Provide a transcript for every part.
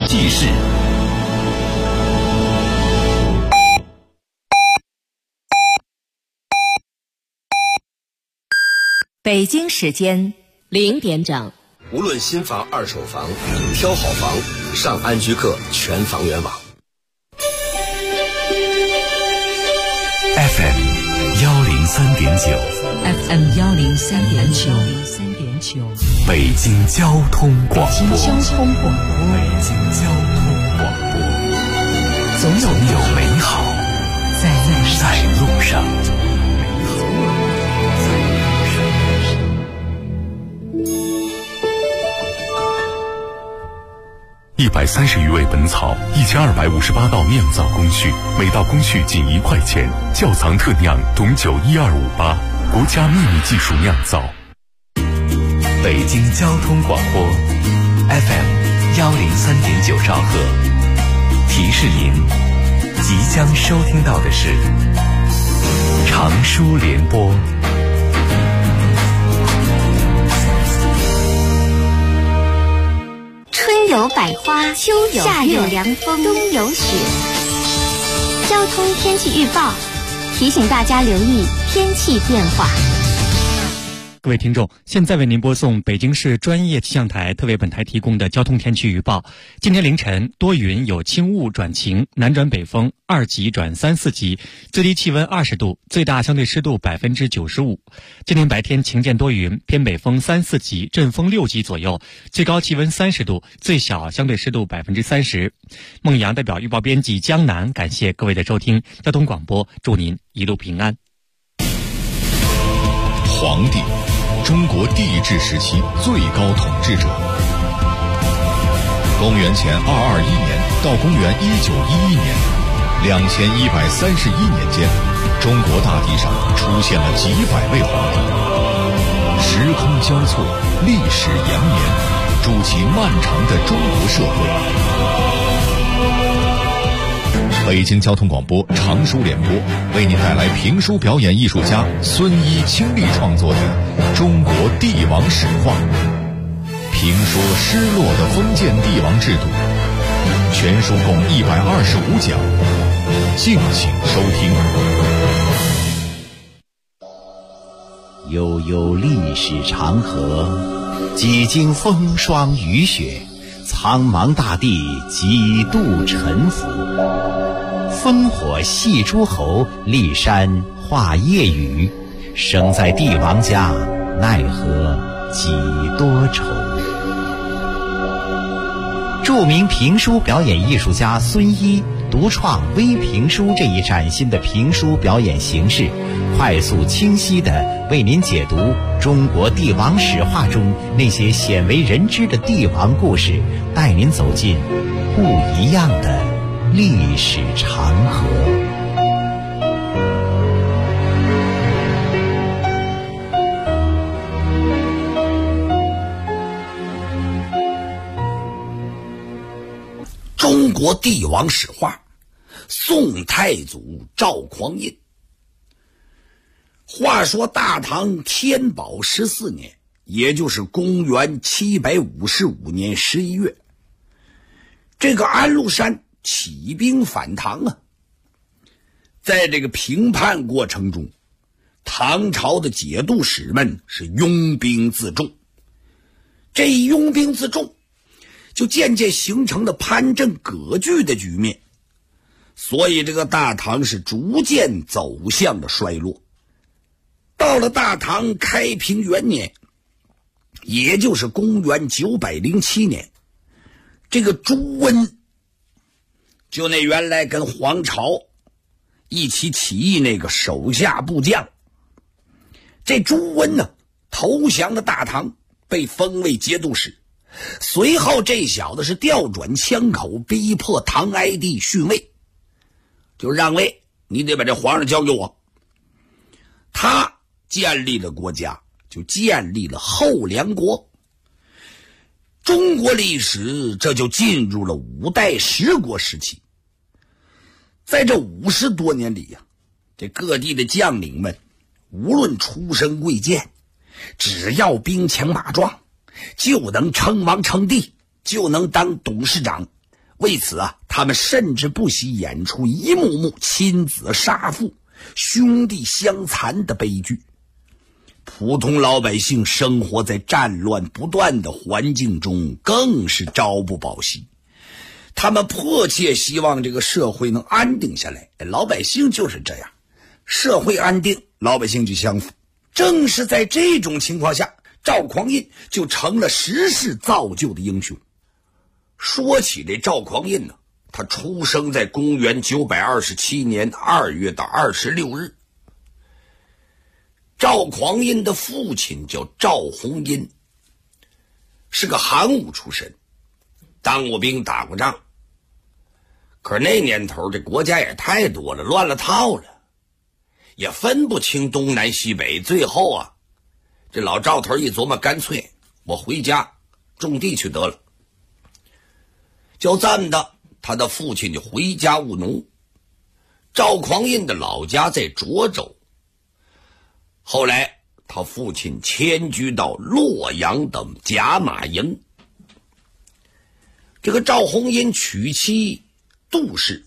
记事。 北京时间0点整。 无论新房、二手房，挑好房，上安居客全房源网。 FM 103.9，FM 103.9， 北京交通广播， 北京交通广播，总有美好在路上。 130余味本草，1258道酿造工序，每道工序仅1块钱。窖藏特酿董酒12588，国家秘密技术酿造。北京交通广播 FM 103.9兆赫，提示您即将收听到的是长舒联播。 春有百花，秋有夏有凉风，冬有雪。交通天气预报提醒大家留意天气变化。 各位听众，现在为您播送北京市专业气象台特为本台提供的交通天气预报。今天凌晨多云有轻雾转晴，南转北风2级转3、4级，最低气温20度，最大相对湿度95%。今天白天晴间多云，偏北风3、4级，阵风6级左右，最高气温30度，最小相对湿度30%。孟阳代表预报编辑江南，感谢各位的收听。交通广播，祝您一路平安。 皇帝，中国帝制时期最高统治者。公元前221年到公元1911年，2131年间，中国大地上出现了几百位皇帝，时空交错，历史延绵，筑起漫长的中国社会。北京交通广播长舒联播为您带来评书表演艺术家孙一倾力创作的《中国帝王史话》，评说失落的封建帝王制度，全书共125讲，敬请收听。 悠悠历史长河，几经风霜雨雪，苍茫大地几度沉浮。烽火戏诸侯，骊山画夜雨，生在帝王家，奈何几多愁。著名评书表演艺术家孙一独创微评书这一崭新的评书表演形式，快速清晰地为您解读中国帝王史话中那些鲜为人知的帝王故事，带您走进不一样的历史长河。 中国帝王史话，宋太祖赵匡胤。话说大唐天宝14年，也就是公元755年11月，这个安禄山起兵反唐啊。在这个平叛过程中，唐朝的节度使们是拥兵自重，这一拥兵自重就渐渐形成了藩镇割据的局面，所以这个大唐是逐渐走向了衰落。到了大唐开平元年，也就是公元907年，这个朱温，就那原来跟黄巢一起起义那个手下部将，这朱温呢投降了大唐，被封为节度使。随后这小子是调转枪口，逼迫唐哀帝逊位，就让位，你得把这皇上交给我。他建立了国家，就建立了后梁国。中国历史这就进入了5代10国时期。在这50多年里呀，这各地的将领们无论出身贵贱，只要兵强马壮，就能称王称帝，就能当董事长。 为此啊，他们甚至不惜演出一幕幕亲子杀父、兄弟相残的悲剧。普通老百姓生活在战乱不断的环境中，更是朝不保夕。他们迫切希望这个社会能安定下来，老百姓就是这样，社会安定，老百姓就相符。正是在这种情况下，赵匡胤就成了时势造就的英雄。说起这赵匡胤呢，他出生在公元927年2月26日。赵匡胤的父亲叫赵弘殷，是个韩武出身，当过兵打过仗。可是那年头这国家也太多了，乱了套了，也分不清东南西北。最后啊，这老赵头一琢磨，干脆我回家种地去得了。就这么的，他的父亲就回家务农。赵匡胤的老家在涿州，后来他父亲迁居到洛阳等甲马营。这个赵弘殷娶妻杜氏，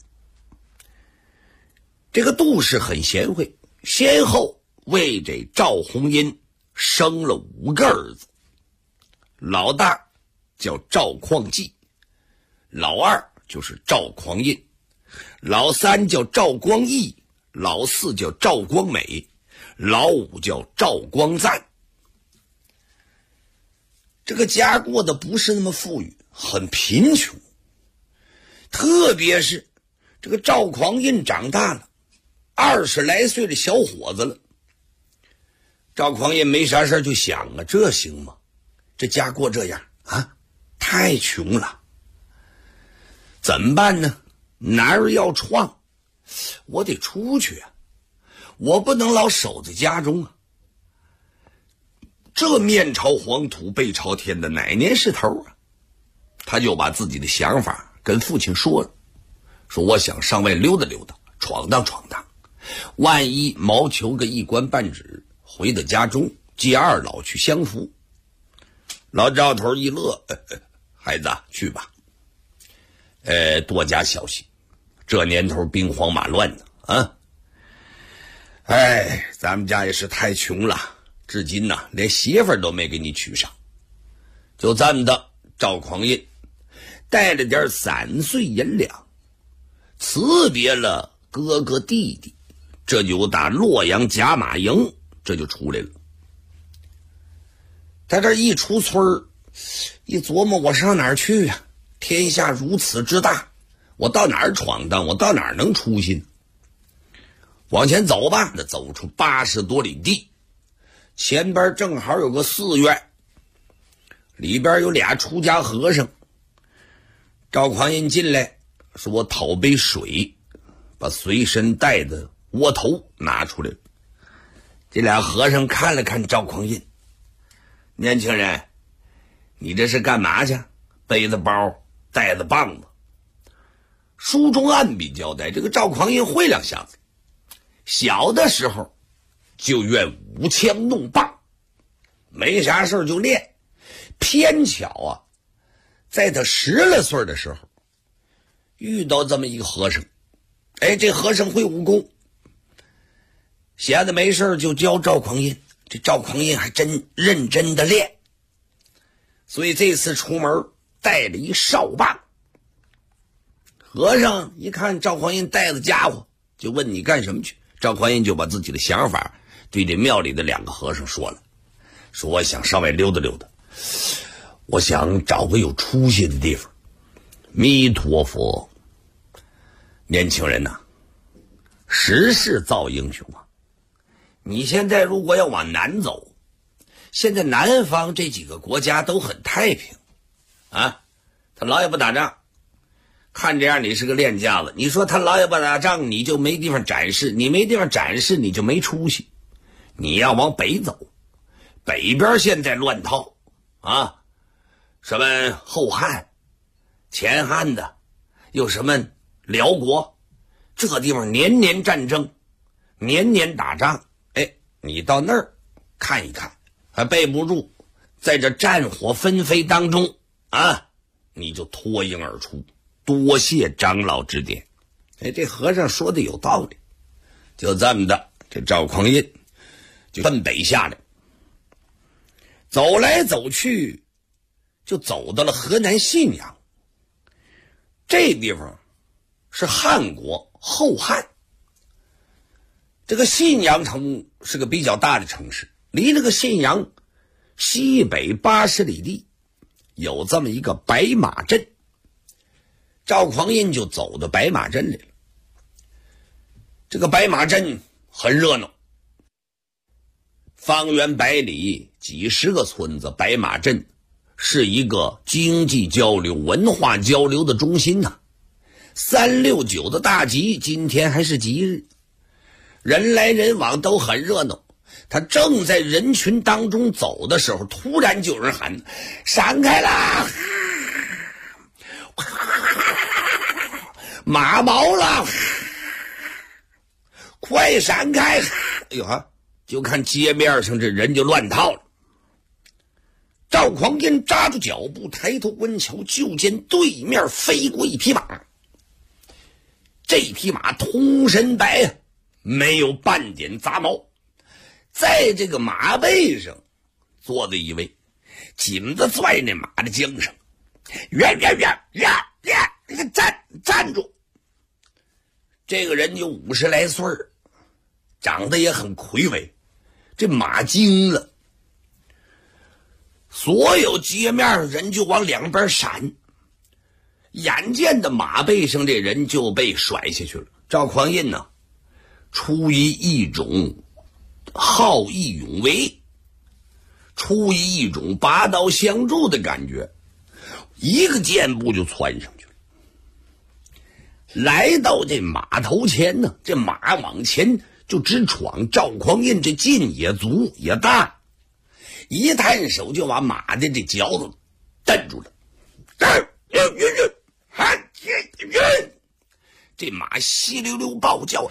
这个杜氏很贤惠，先后为这赵弘殷生了5个儿子。老大叫赵匡济，老二就是赵匡胤，老三叫赵光义，老四叫赵光美，老五叫赵光赞。这个家过得不是那么富裕，很贫穷。特别是这个赵匡胤长大了，20来岁的小伙子了。赵匡胤没啥事就想啊，这行吗？这家过这样啊，太穷了。怎么办呢？男儿要创，我得出去啊，我不能老守在家中啊。这面朝黄土背朝天的，哪年是头啊？他就把自己的想法跟父亲说了，说我想上外溜达溜达，闯荡闯荡，万一谋求个一官半职，回到家中接二老去相扶。老赵头一乐，孩子去吧，多加小心，这年头兵荒马乱的啊。咱们家也是太穷了，至今呢连媳妇儿都没给你娶上。就这么的，赵匡胤带了点散碎银两，辞别了哥哥弟弟，这就打洛阳甲马营这就出来了。他这一出村一琢磨，我上哪儿去啊？天下如此之大，我到哪儿闯荡，我到哪儿能出息？往前走吧，那走出80多里地，前边正好有个寺院，里边有俩出家和尚。赵匡胤进来说，我讨杯水，把随身带的窝头拿出来了。这俩和尚看了看赵匡胤，年轻人，你这是干嘛去？背着包带着棒子。书中暗笔交代，这个赵匡胤会两下子，小的时候就愿舞枪弄棒，没啥事就练。偏巧啊，在他10来岁的时候遇到这么一个和尚，这和尚会武功，闲着没事就教赵匡胤。这赵匡胤还真认真的练，所以这次出门带了一哨棒。和尚一看赵匡胤带着家伙，就问你干什么去。赵匡胤就把自己的想法对这庙里的2个和尚说了，说我想上外溜达溜达，我想找个有出息的地方。弥陀佛，年轻人呐，时势造英雄啊！你现在如果要往南走，现在南方这几个国家都很太平啊，他老也不打仗，看这样你是个练家子。你说他老也不打仗，你就没地方展示，你没地方展示，你就没出息。你要往北走，北边现在乱套啊，什么后汉、前汉的，有什么辽国，这地方年年战争，年年打仗。你到那儿看一看，还备不住，在这战火纷飞当中啊，你就脱颖而出。 多谢长老指点。这和尚说的有道理。就这么的，这赵匡胤就奔北下来，走来走去，就走到了河南信阳。这地方是汉国后汉，这个信阳城是个比较大的城市，离这个信阳西北80里地，有这么一个白马镇。赵匡胤就走到白马镇来了。这个白马镇很热闹，方圆100里几十个村子，白马镇是一个经济交流、文化交流的中心呐。369的大吉，今天还是吉日，人来人往都很热闹。他正在人群当中走的时候，突然就有人喊：“闪开啦！马毛了！快闪开！”哎呦哈！就看街面上这人就乱套了。赵匡胤扎住脚步，抬头观瞧，就见对面飞过一匹马。这匹马通身白，没有半点杂毛，在这个马背上坐着一位，紧着拽那马的缰绳，站住！这个人有50来岁，长得也很魁伟，这马惊了，所有街面人就往两边闪，眼见的马背上这人就被甩下去了。赵匡胤呢，出于一种好义勇为，出于一种拔刀相助的感觉，一个箭步就窜上去了。来到这马头前呢，这马往前就直闯。赵匡胤这劲也足也大，一探手就把马的这脚子蹬住了。这马稀溜溜暴叫，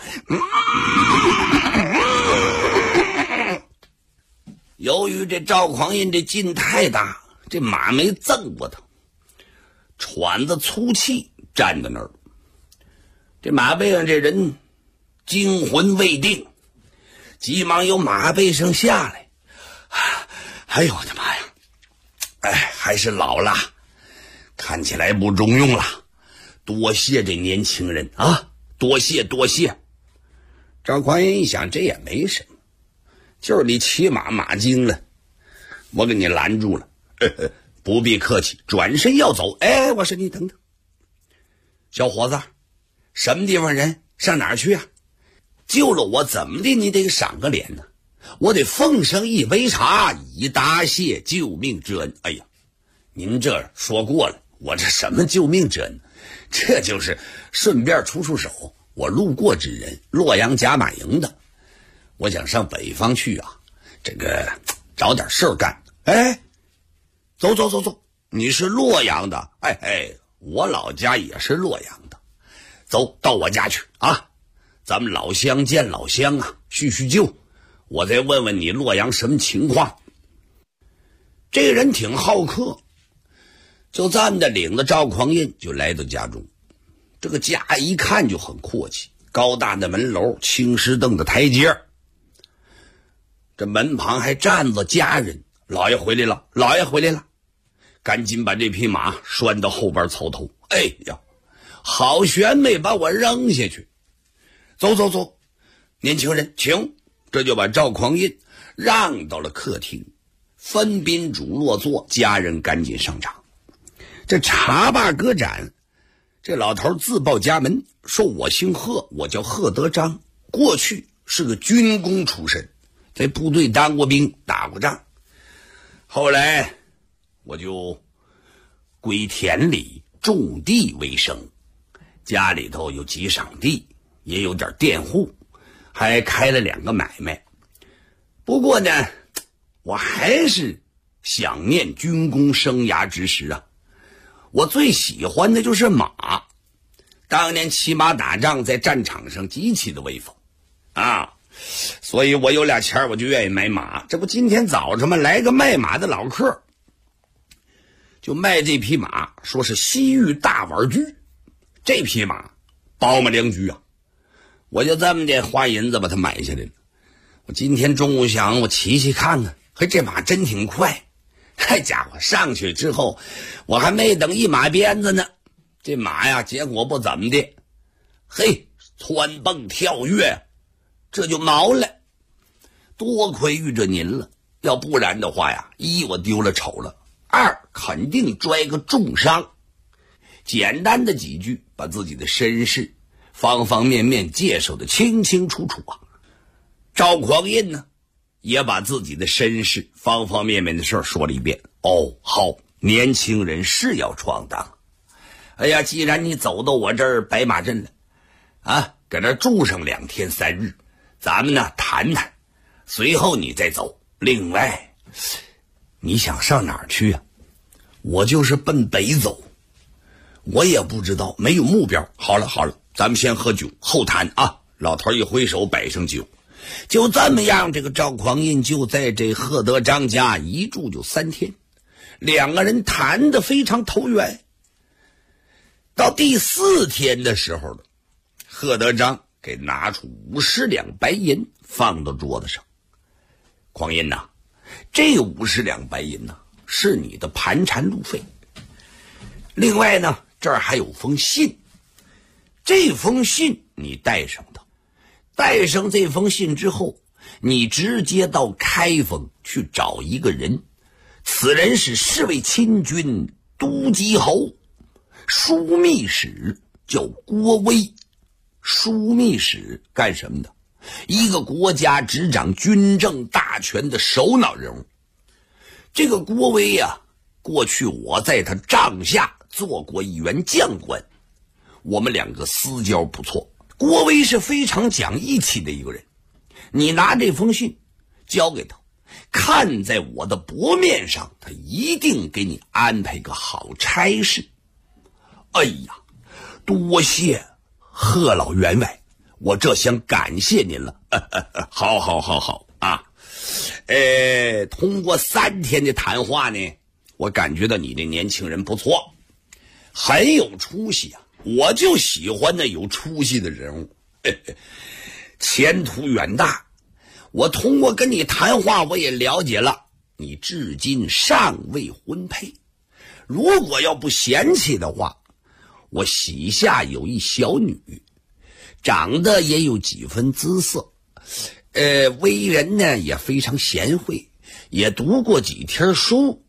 由于这赵匡胤这劲太大，这马没赠过他，喘着粗气站在那儿。这马背上这人惊魂未定，急忙由马背上下来。哎呦我的妈呀！还是老了，看起来不中用了。多谢这年轻人啊，多谢多谢。赵匡胤一想，这也没什么，就是你骑马惊了，我给你拦住了。不必客气，转身要走。我说你等等，小伙子，什么地方人，上哪儿去啊？救了我怎么的你得赏个脸呢？我得奉上一杯茶，以答谢救命之恩。哎呀，您这说过了，我这什么救命之恩？这就是顺便出手，我路过之人，洛阳甲马营的，我想上北方去啊，这个找点事儿干。走，你是洛阳的？我老家也是洛阳的。走到我家去啊，咱们老乡见老乡啊，叙叙旧。我再问问你洛阳什么情况。这个人挺好客，就这么的领着赵匡胤就来到家中。这个家一看就很阔气，高大的门楼，青石凳的台阶，这门旁还站着家人。老爷回来了，老爷回来了，赶紧把这匹马拴到后边槽头。哎呀，好悬没把我扔下去。走，年轻人请。这就把赵匡胤让到了客厅，分宾主落座，家人赶紧上场。这茶罢歌盏，这老头自报家门，说我姓贺，我叫贺德章，过去是个军功出身，在部队当过兵，打过仗，后来我就归田里种地为生，家里头有几晌地，也有点佃户，还开了2个买卖。不过呢，我还是想念军功生涯之时啊。我最喜欢的就是马，当年骑马打仗在战场上极其的威风啊，所以我有俩钱我就愿意买马。这不今天早上嘛，来个卖马的老客，就卖这匹马，说是西域大碗驹， 这匹马包嘛良驹啊，我就这么的花银子把它买下来了。我今天中午想我骑骑看看，嘿，这马真挺快，这家伙上去之后，我还没等一马鞭子呢，这马呀结果不怎么的，嘿，窜蹦跳跃，这就毛了。多亏遇着您了，要不然的话呀，一我丢了丑了，二肯定摔个重伤。简单的几句把自己的身世方方面面介绍的清清楚楚啊。赵匡胤呢也把自己的身世方方面面的事说了一遍。哦，好，年轻人是要闯荡。哎呀，既然你走到我这儿白马镇了啊，搁这住上2天3日，咱们呢谈谈，随后你再走。另外，你想上哪儿去啊？我就是奔北走，我也不知道，没有目标。好了，咱们先喝酒后谈啊。老头一挥手摆上酒，就这么样，这个赵匡胤就在这贺德章家一住就3天，两个人谈得非常投缘。到第4天的时候了，贺德章给拿出50两白银放到桌子上。匡胤呐，这50两白银呐，是你的盘缠路费。另外呢，这儿还有封信，这封信你带上它，带上这封信之后，你直接到开封去找一个人，此人是侍卫亲军都击侯，枢密使，叫郭威。枢密使干什么的？一个国家执掌军政大权的首脑人物。这个郭威呀，过去我在他帐下做过一员将官，我们两个私交不错。郭威是非常讲义气的一个人，你拿这封信交给他，看在我的薄面上，他一定给你安排个好差事。哎呀，多谢贺老员外，我这想感谢您了。好啊。通过3天的谈话呢，我感觉到你这年轻人不错，很有出息啊。我就喜欢那有出息的人物，前途远大。我通过跟你谈话，我也了解了，你至今尚未婚配。如果要不嫌弃的话，我膝下有一小女，长得也有几分姿色，为人呢也非常贤惠，也读过几天书。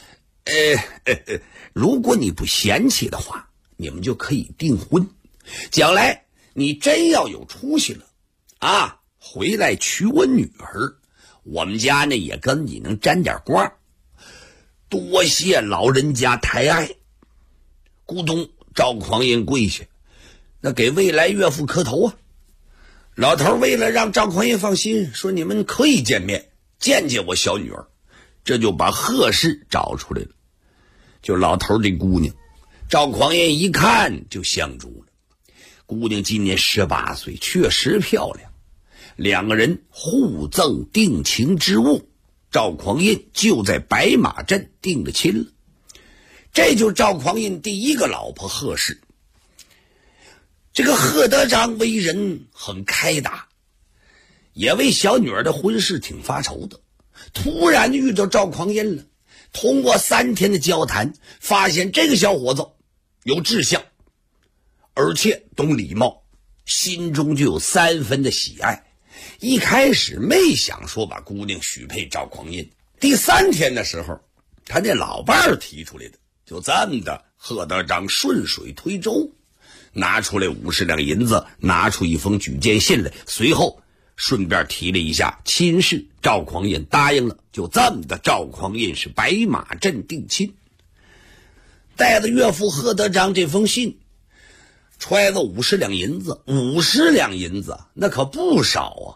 如果你不嫌弃的话，你们就可以订婚。将来你真要有出息了啊，回来娶我女儿，我们家呢也跟你能沾点光。多谢老人家抬爱。咕咚，赵匡胤跪下，那给未来岳父磕头啊。老头为了让赵匡胤放心，说你们可以见面，见见我小女儿，这就把贺氏找出来了。就老头这姑娘，赵匡胤一看就相中了。姑娘今年18岁，确实漂亮。两个人互赠定情之物，赵匡胤就在白马镇定了亲了。这就是赵匡胤第一个老婆贺氏。这个贺德章为人很开达，也为小女儿的婚事挺发愁的。突然遇到赵匡胤了，通过3天的交谈，发现这个小伙子有志向，而且懂礼貌，心中就有3分的喜爱。一开始没想说把姑娘许配赵匡胤，第3天的时候，他那老伴儿提出来的。就这么的，贺德章顺水推舟，拿出来50两银子，拿出一封举荐信来，随后顺便提了一下亲事。赵匡胤答应了，就这么的，赵匡胤是白马镇定亲。带着岳父贺德章这封信，揣着50两银子，50两银子那可不少啊，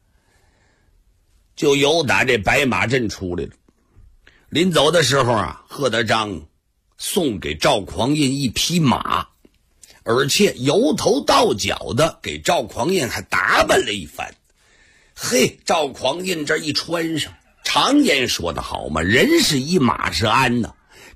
就由打这白马镇出来了。临走的时候啊，贺德章送给赵匡胤一匹马，而且由头到脚的给赵匡胤还打扮了一番。嘿，赵匡胤这一穿上，常言说得好嘛，人是衣马是鞍呐。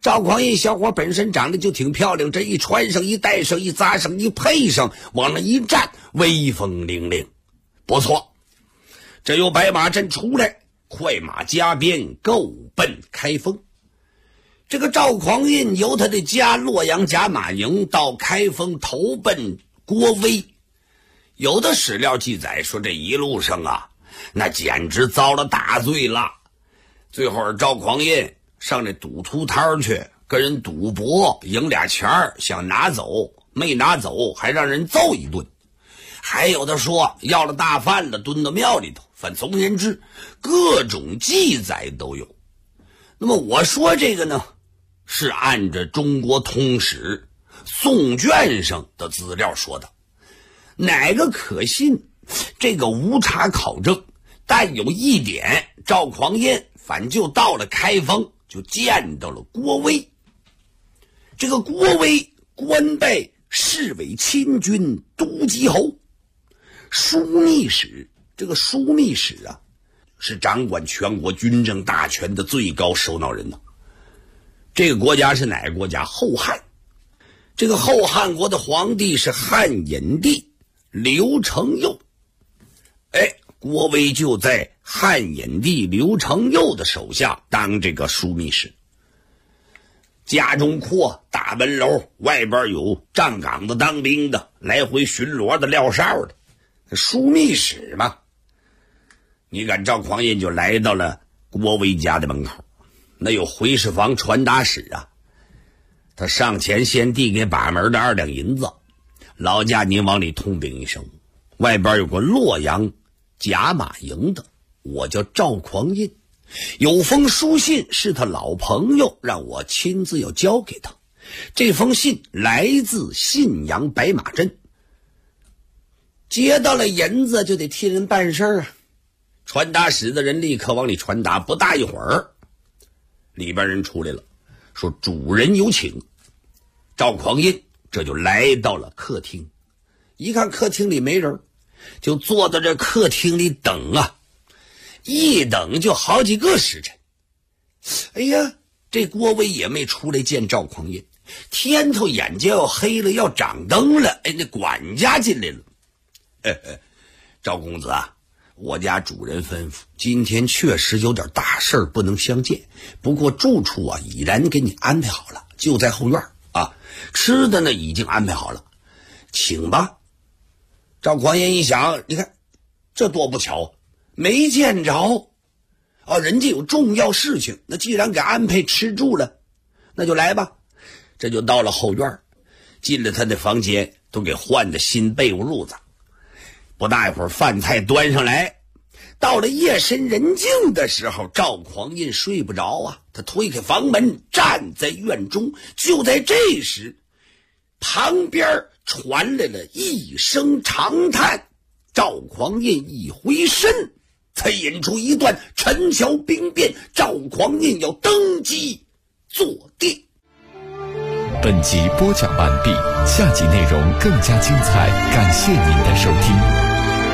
赵匡胤小伙本身长得就挺漂亮，这一穿上一戴上一扎上一配上，往那一站，威风凛凛，不错。这由白马镇出来，快马加鞭，够奔开封。这个赵匡胤由他的家洛阳甲马营到开封投奔郭威，有的史料记载说这一路上啊，那简直遭了大罪了。最后赵匡胤上这赌徒摊去跟人赌博，赢俩钱儿，想拿走没拿走，还让人揍一顿。还有的说要了大饭了，蹲到庙里头。反总而言之，各种记载都有。那么我说这个呢，是按着中国通史宋卷上的资料说的，哪个可信，这个无查考证。但有一点，赵匡胤反就到了开封，就见到了郭威。这个郭威官拜侍卫亲军都缉侯，枢密使。这个枢密使啊，是掌管全国军政大权的最高首脑人呢。这个国家是哪个国家？后汉。这个后汉国的皇帝是汉隐帝刘承佑。郭威就在汉隐帝刘承佑的手下当这个枢密使。家中阔，大门楼，外边有站岗的当兵的，来回巡逻的撂哨的，枢密使嘛。你看赵匡胤就来到了郭威家的门口，那有回事房传达使啊，他上前先递给把门的2两银子，劳驾您往里通禀一声，外边有个洛阳甲马营的，我叫赵匡胤，有封书信是他老朋友让我亲自要交给他，这封信来自信阳白马镇。接到了银子就得替人办事啊，传达使的人立刻往里传达，不大一会儿里边人出来了，说主人有请。赵匡胤这就来到了客厅，一看客厅里没人，就坐在这客厅里等啊，一等就好几个时辰。哎呀，这郭威也没出来见赵匡胤，天头眼睛要黑了，要掌灯了，那管家进来了。赵公子啊，我家主人吩咐，今天确实有点大事不能相见，不过住处啊已然给你安排好了，就在后院啊，吃的呢已经安排好了，请吧。赵匡胤一想，你看这多不巧，没见着人家有重要事情，那既然给安排吃住了，那就来吧。这就到了后院，进了他的房间，都给换的新被窝褥子。不大一会儿饭菜端上来，到了夜深人静的时候，赵匡胤睡不着啊，他推开房门站在院中。就在这时，旁边传来了一声长叹，赵匡胤一回身，才引出一段陈桥兵变，赵匡胤要登基坐殿。 本集播讲完毕，下集内容更加精彩，感谢您的收听。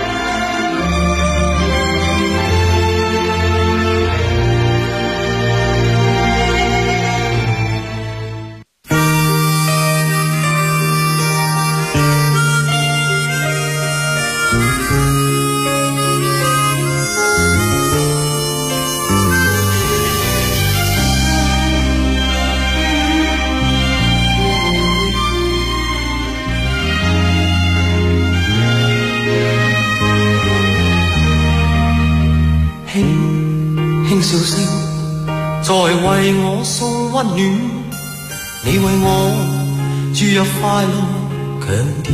笑聲在為我送溫暖，你為我注入快樂強電。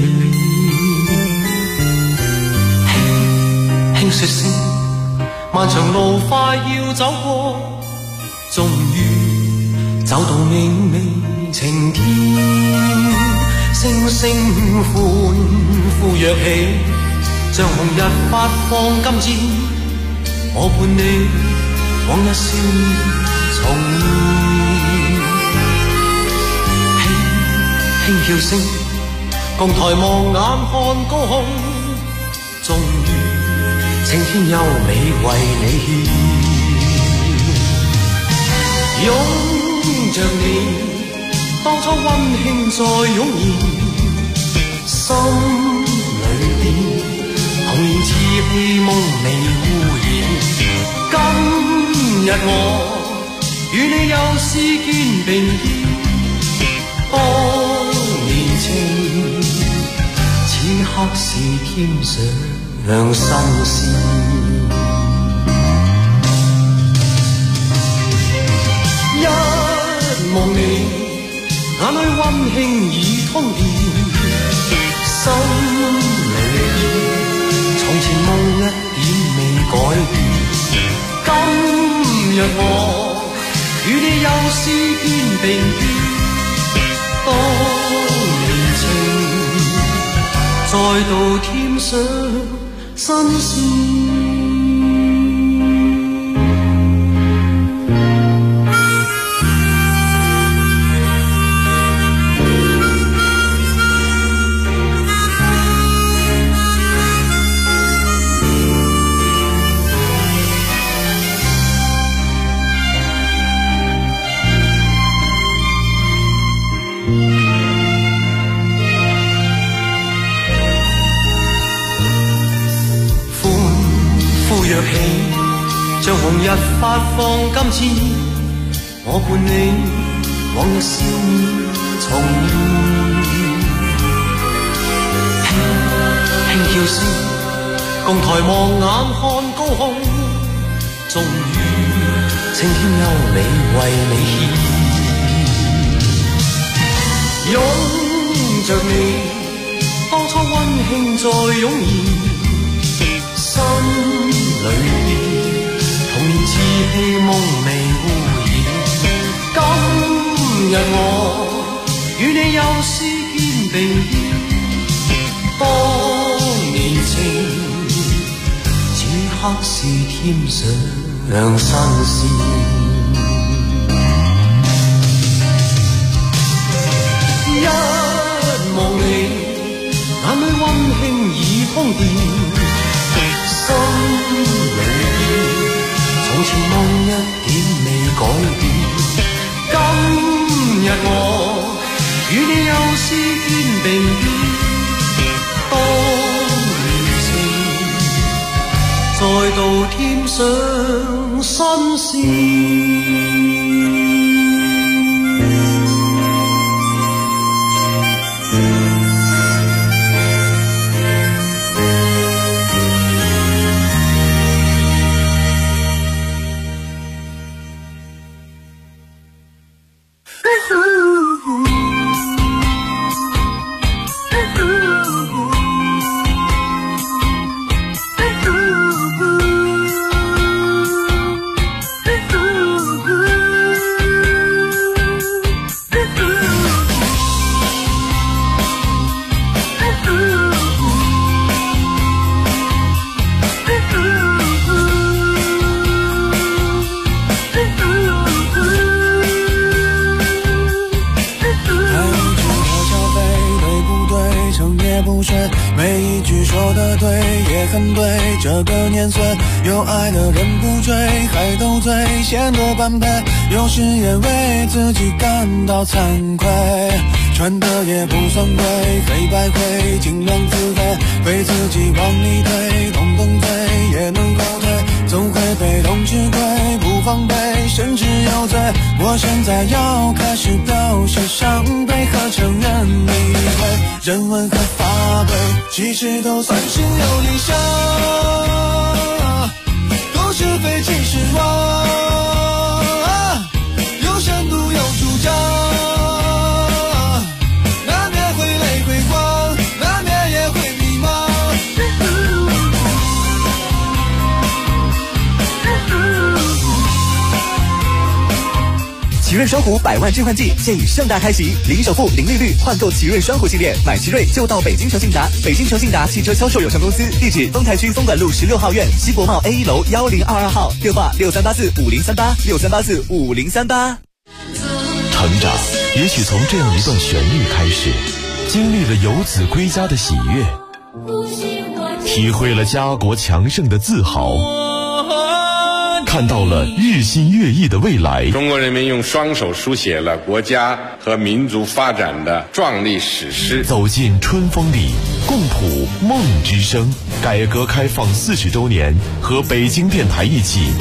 輕輕說聲，漫長路快要走過，終於走到明媚晴天。聲聲歡呼躍起，像紅日發放金箭，我伴你往日少年重現，輕輕叫聲，共抬望眼看高空，終於青天優美為你獻。擁着你，當初溫馨再湧現，心裏邊童年稚氣夢未污染。今日我與你又是肩並肩，當年情此刻是添上新鮮。一望你，眼裏溫馨已通電，心裏邊從前夢一點未改變。今日我與你又是肩並肩，當年情再度添上新鮮。若起，像紅日發放金箭，我伴你往日笑面重現。輕輕叫聲，共抬望眼看高空，終於青天優美為你獻。擁着你，當初溫馨再湧現，心裏邊童年稚氣夢未污染。今日我與你又是肩並肩，當年情此刻是添上新鮮。一望你，眼裏溫馨已通電，心裏邊從前夢一點未改變。今日我與你又是肩並肩，當年情再度添上新鮮。 每一句说得对，也很对。这个年岁，有爱的人不追，还斗嘴，显得般配。有时也为自己感到惭愧，穿的也不算贵，黑白灰，尽量自卑，被自己往里推，动动嘴也能后退，总会被动吃亏，不防备，甚至有罪。我现在要开始表示伤悲和承认理会，人文和法规其实都算是有理想，都是非其实我有深度有主张，难免会泪会光，难免也会迷茫。 奇瑞双虎100万置换季现已盛大开启，零首付、零利率换购奇瑞双虎系列，买奇瑞就到北京诚信达。北京诚信达汽车销售有限公司，地址丰台区丰管路16号院西国贸 A1 楼1022号，电话63845038，63845038。 成长也许从这样一段旋律开始，经历了游子归家的喜悦，体会了家国强盛的自豪， 看到了日新月异的未来。 中国人民用双手书写了国家和民族发展的壮丽史诗。 走进春风里，共谱梦之声。改革开放40周年，和北京电台一起